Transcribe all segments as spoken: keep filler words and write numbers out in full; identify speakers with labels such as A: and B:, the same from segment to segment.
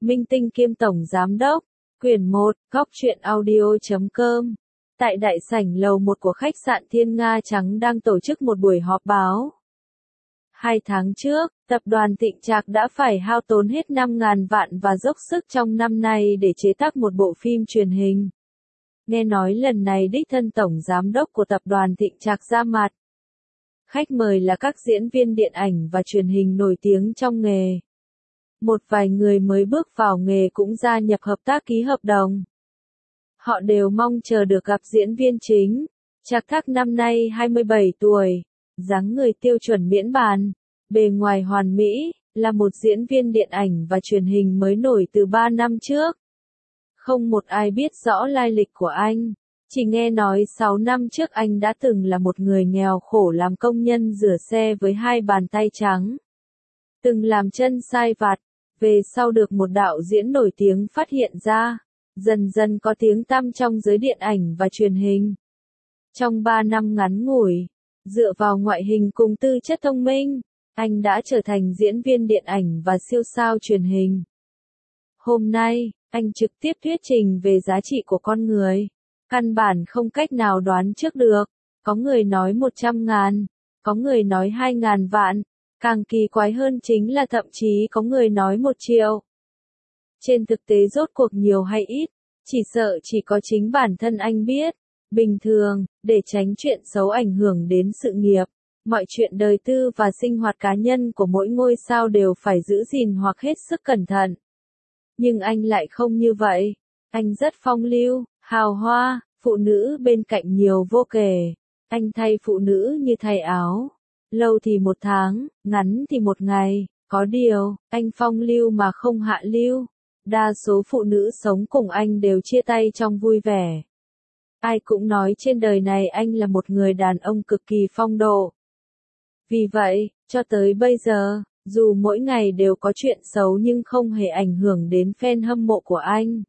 A: Minh Tinh kiêm Tổng Giám đốc, quyển một, góc truyện audio chấm com. Tại đại sảnh lầu một của khách sạn Thiên Nga Trắng đang tổ chức một buổi họp báo. Hai tháng trước, tập đoàn Thịnh Trạc đã phải hao tốn hết năm ngàn vạn và dốc sức trong năm nay để chế tác một bộ phim truyền hình. Nghe nói lần này đích thân Tổng Giám đốc của tập đoàn Thịnh Trạc ra mặt. Khách mời là các diễn viên điện ảnh và truyền hình nổi tiếng trong nghề. Một vài người mới bước vào nghề cũng gia nhập hợp tác ký hợp đồng. Họ đều mong chờ được gặp diễn viên chính. Trạc Thác năm nay hai mươi bảy tuổi, dáng người tiêu chuẩn miễn bàn, bề ngoài hoàn mỹ, là một diễn viên điện ảnh và truyền hình mới nổi từ ba năm trước. Không một ai biết rõ lai lịch của anh, chỉ nghe nói sáu năm trước anh đã từng là một người nghèo khổ làm công nhân rửa xe với hai bàn tay trắng. Từng làm chân sai vặt, về sau được một đạo diễn nổi tiếng phát hiện ra, dần dần có tiếng tăm trong giới điện ảnh và truyền hình. Trong ba năm ngắn ngủi, dựa vào ngoại hình cùng tư chất thông minh, anh đã trở thành diễn viên điện ảnh và siêu sao truyền hình. Hôm nay, anh trực tiếp thuyết trình về giá trị của con người. Căn bản không cách nào đoán trước được, có người nói một trăm ngàn, có người nói hai ngàn vạn, càng kỳ quái hơn chính là thậm chí có người nói một triệu. Trên thực tế rốt cuộc nhiều hay ít, chỉ sợ chỉ có chính bản thân anh biết. Bình thường, để tránh chuyện xấu ảnh hưởng đến sự nghiệp, mọi chuyện đời tư và sinh hoạt cá nhân của mỗi ngôi sao đều phải giữ gìn hoặc hết sức cẩn thận. Nhưng anh lại không như vậy. Anh rất phong lưu, hào hoa, phụ nữ bên cạnh nhiều vô kể. Anh thay phụ nữ như thay áo. Lâu thì một tháng, ngắn thì một ngày. Có điều, anh phong lưu mà không hạ lưu. Đa số phụ nữ sống cùng anh đều chia tay trong vui vẻ. Ai cũng nói trên đời này anh là một người đàn ông cực kỳ phong độ. Vì vậy, cho tới bây giờ, dù mỗi ngày đều có chuyện xấu nhưng không hề ảnh hưởng đến fan hâm mộ của anh.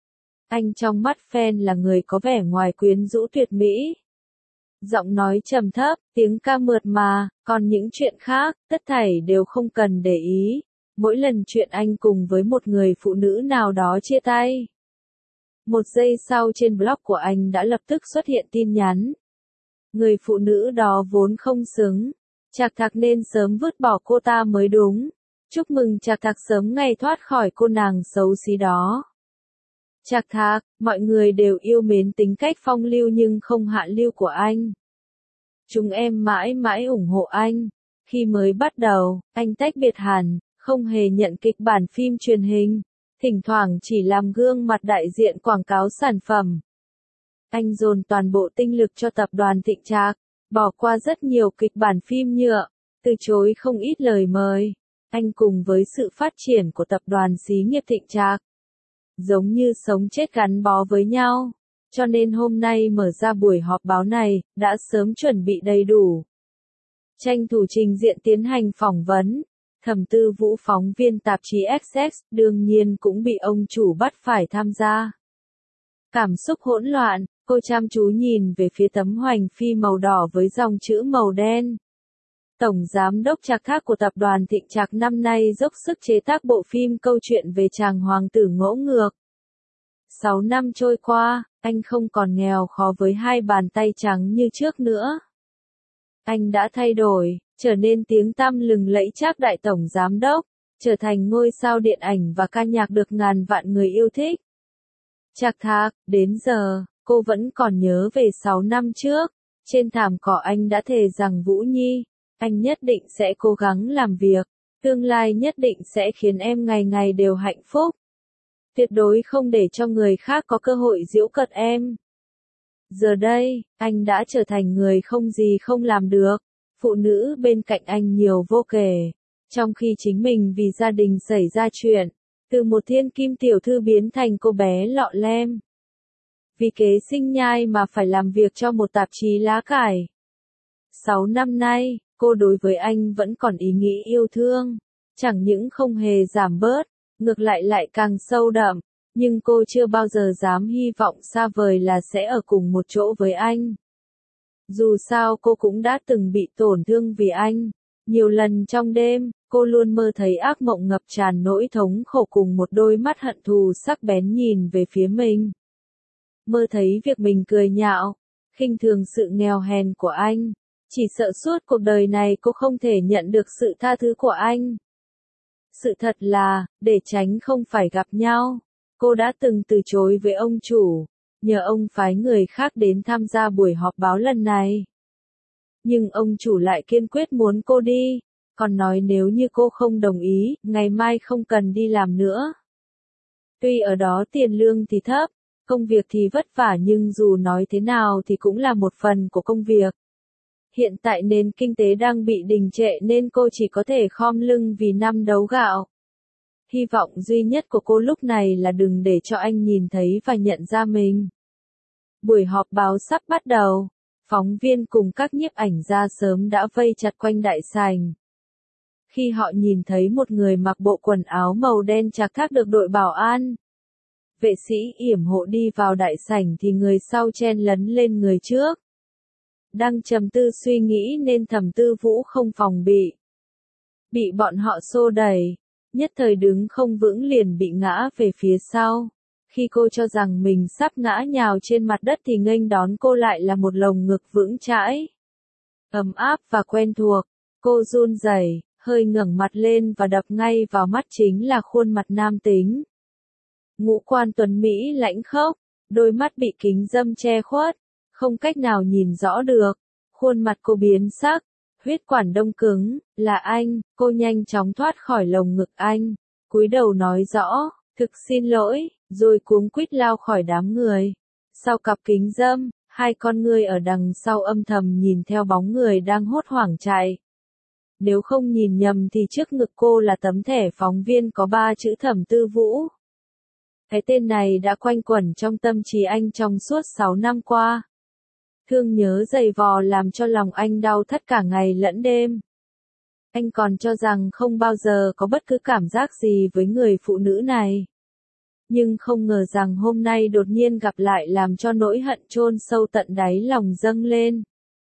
A: Anh trong mắt fan là người có vẻ ngoài quyến rũ tuyệt mỹ. Giọng nói trầm thấp, tiếng ca mượt mà, còn những chuyện khác, tất thảy đều không cần để ý. Mỗi lần chuyện anh cùng với một người phụ nữ nào đó chia tay. Một giây sau trên blog của anh đã lập tức xuất hiện tin nhắn. Người phụ nữ đó vốn không xứng. Trạc Thạc nên sớm vứt bỏ cô ta mới đúng. Chúc mừng Trạc Thạc sớm ngày thoát khỏi cô nàng xấu xí đó. Trạc Thạc, mọi người đều yêu mến tính cách phong lưu nhưng không hạ lưu của anh. Chúng em mãi mãi ủng hộ anh. Khi mới bắt đầu, anh tách biệt hẳn, không hề nhận kịch bản phim truyền hình. Thỉnh thoảng chỉ làm gương mặt đại diện quảng cáo sản phẩm. Anh dồn toàn bộ tinh lực cho tập đoàn Thịnh Trạc, bỏ qua rất nhiều kịch bản phim nhựa, từ chối không ít lời mời. Anh cùng với sự phát triển của tập đoàn xí nghiệp Thịnh Trạc, giống như sống chết gắn bó với nhau. Cho nên hôm nay mở ra buổi họp báo này, đã sớm chuẩn bị đầy đủ. Tranh thủ trình diện tiến hành phỏng vấn. Thẩm Tư Vũ phóng viên tạp chí ích ét đương nhiên cũng bị ông chủ bắt phải tham gia. Cảm xúc hỗn loạn, cô chăm chú nhìn về phía tấm hoành phi màu đỏ với dòng chữ màu đen. Tổng Giám đốc Trạc Thác của tập đoàn Thịnh Trạc năm nay dốc sức chế tác bộ phim câu chuyện về chàng hoàng tử ngỗ ngược. Sáu năm trôi qua, anh không còn nghèo khó với hai bàn tay trắng như trước nữa. Anh đã thay đổi, trở nên tiếng tăm lừng lẫy Trác đại tổng giám đốc, trở thành ngôi sao điện ảnh và ca nhạc được ngàn vạn người yêu thích. Trạc Thạc, đến giờ, cô vẫn còn nhớ về sáu năm trước, trên thảm cỏ anh đã thề rằng Vũ Nhi, anh nhất định sẽ cố gắng làm việc, tương lai nhất định sẽ khiến em ngày ngày đều hạnh phúc. Tuyệt đối không để cho người khác có cơ hội giễu cợt em. Giờ đây, anh đã trở thành người không gì không làm được. Phụ nữ bên cạnh anh nhiều vô kể, trong khi chính mình vì gia đình xảy ra chuyện, từ một thiên kim tiểu thư biến thành cô bé lọ lem. Vì kế sinh nhai mà phải làm việc cho một tạp chí lá cải. Sáu năm nay, cô đối với anh vẫn còn ý nghĩ yêu thương, chẳng những không hề giảm bớt, ngược lại lại càng sâu đậm, nhưng cô chưa bao giờ dám hy vọng xa vời là sẽ ở cùng một chỗ với anh. Dù sao cô cũng đã từng bị tổn thương vì anh, Nhiều lần trong đêm, cô luôn mơ thấy ác mộng ngập tràn nỗi thống khổ cùng một đôi mắt hận thù sắc bén nhìn về phía mình. Mơ thấy việc mình cười nhạo, khinh thường sự nghèo hèn của anh. Chỉ sợ suốt cuộc đời này cô không thể nhận được sự tha thứ của anh. Sự thật là, để tránh không phải gặp nhau, cô đã từng từ chối với ông chủ, nhờ ông phái người khác đến tham gia buổi họp báo lần này. Nhưng ông chủ lại kiên quyết muốn cô đi, còn nói nếu như cô không đồng ý, ngày mai không cần đi làm nữa. Tuy ở đó tiền lương thì thấp, công việc thì vất vả nhưng dù nói thế nào thì cũng là một phần của công việc. Hiện tại nền kinh tế đang bị đình trệ nên cô chỉ có thể khom lưng vì năm đấu gạo. Hy vọng duy nhất của cô lúc này là đừng để cho anh nhìn thấy và nhận ra mình. Buổi họp báo sắp bắt đầu, phóng viên cùng các nhiếp ảnh gia sớm đã vây chặt quanh đại sảnh. Khi họ nhìn thấy một người mặc bộ quần áo màu đen chạc thác được đội bảo an, vệ sĩ yểm hộ đi vào đại sảnh thì người sau chen lấn lên người trước. Đang trầm tư suy nghĩ nên Thẩm Tư Vũ không phòng bị. Bị bọn họ xô đẩy, nhất thời đứng không vững liền bị ngã về phía sau. Khi cô cho rằng mình sắp ngã nhào trên mặt đất thì nghênh đón cô lại là một lồng ngực vững chãi. Ấm áp và quen thuộc, cô run rẩy, hơi ngẩng mặt lên và đập ngay vào mắt chính là khuôn mặt nam tính. Ngũ quan tuấn Mỹ lãnh khốc, đôi mắt bị kính râm che khuất, không cách nào nhìn rõ được. Khuôn mặt cô biến sắc, huyết quản đông cứng, là anh, cô nhanh chóng thoát khỏi lồng ngực anh, cúi đầu nói rõ, thực xin lỗi, rồi cuống quýt lao khỏi đám người. Sau cặp kính râm, hai con ngươi ở đằng sau âm thầm nhìn theo bóng người đang hốt hoảng chạy. Nếu không nhìn nhầm thì trước ngực cô là tấm thẻ phóng viên có ba chữ Thẩm Tư Vũ. Cái tên này đã quanh quẩn trong tâm trí anh trong suốt sáu năm qua. Thương nhớ dày vò làm cho lòng anh đau thắt cả ngày lẫn đêm. Anh còn cho rằng không bao giờ có bất cứ cảm giác gì với người phụ nữ này. Nhưng không ngờ rằng hôm nay đột nhiên gặp lại làm cho nỗi hận chôn sâu tận đáy lòng dâng lên.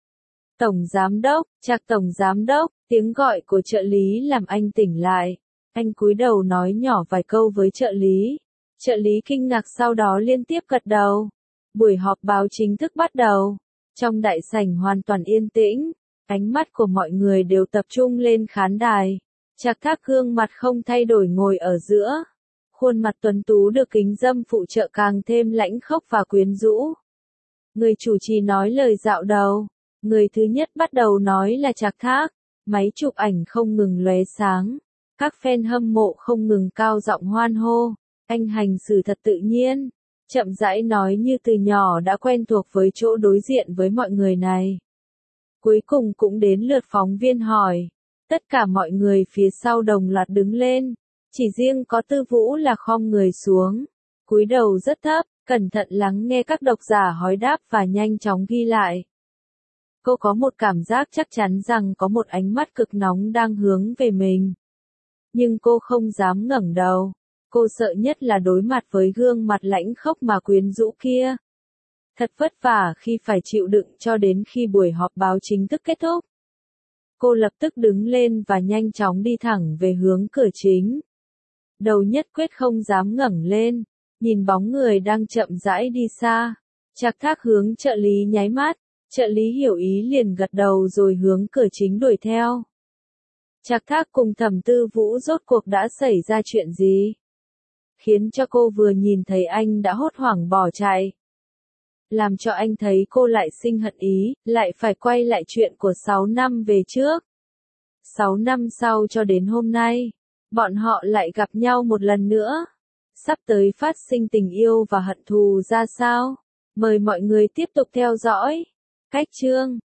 A: Tổng giám đốc, Trạc tổng giám đốc, tiếng gọi của trợ lý làm anh tỉnh lại. Anh cúi đầu nói nhỏ vài câu với trợ lý. Trợ lý kinh ngạc sau đó liên tiếp gật đầu. Buổi họp báo chính thức bắt đầu. Trong đại sảnh hoàn toàn yên tĩnh, ánh mắt của mọi người đều tập trung lên khán đài. Trạc Thác gương mặt không thay đổi ngồi ở giữa. Khuôn mặt tuấn tú được kính râm phụ trợ càng thêm lãnh khốc và quyến rũ. Người chủ trì nói lời dạo đầu. Người thứ nhất bắt đầu nói là Trạc Thác. Máy chụp ảnh không ngừng lóe sáng. Các fan hâm mộ không ngừng cao giọng hoan hô. Anh hành xử thật tự nhiên. Chậm rãi nói như từ nhỏ đã quen thuộc với chỗ đối diện với mọi người này. Cuối cùng cũng đến lượt phóng viên hỏi. Tất cả mọi người phía sau đồng loạt đứng lên. Chỉ riêng có Tư Vũ là khom người xuống. Cúi đầu rất thấp, cẩn thận lắng nghe các độc giả hỏi đáp và nhanh chóng ghi lại. Cô có một cảm giác chắc chắn rằng có một ánh mắt cực nóng đang hướng về mình. Nhưng cô không dám ngẩng đầu. Cô sợ nhất là đối mặt với gương mặt lãnh khốc mà quyến rũ kia. Thật vất vả khi phải chịu đựng cho đến khi buổi họp báo chính thức kết thúc. Cô lập tức đứng lên và nhanh chóng đi thẳng về hướng cửa chính. Đầu nhất quyết không dám ngẩng lên, nhìn bóng người đang chậm rãi đi xa. Trạc Thác hướng trợ lý nháy mắt, trợ lý hiểu ý liền gật đầu rồi hướng cửa chính đuổi theo. Trạc Thác cùng Thẩm Tư Vũ rốt cuộc đã xảy ra chuyện gì? Khiến cho cô vừa nhìn thấy anh đã hốt hoảng bỏ chạy. Làm cho anh thấy cô lại sinh hận ý, lại phải quay lại chuyện của sáu năm về trước. sáu năm sau cho đến hôm nay, bọn họ lại gặp nhau một lần nữa. Sắp tới phát sinh tình yêu và hận thù ra sao? Mời mọi người tiếp tục theo dõi. Cách chương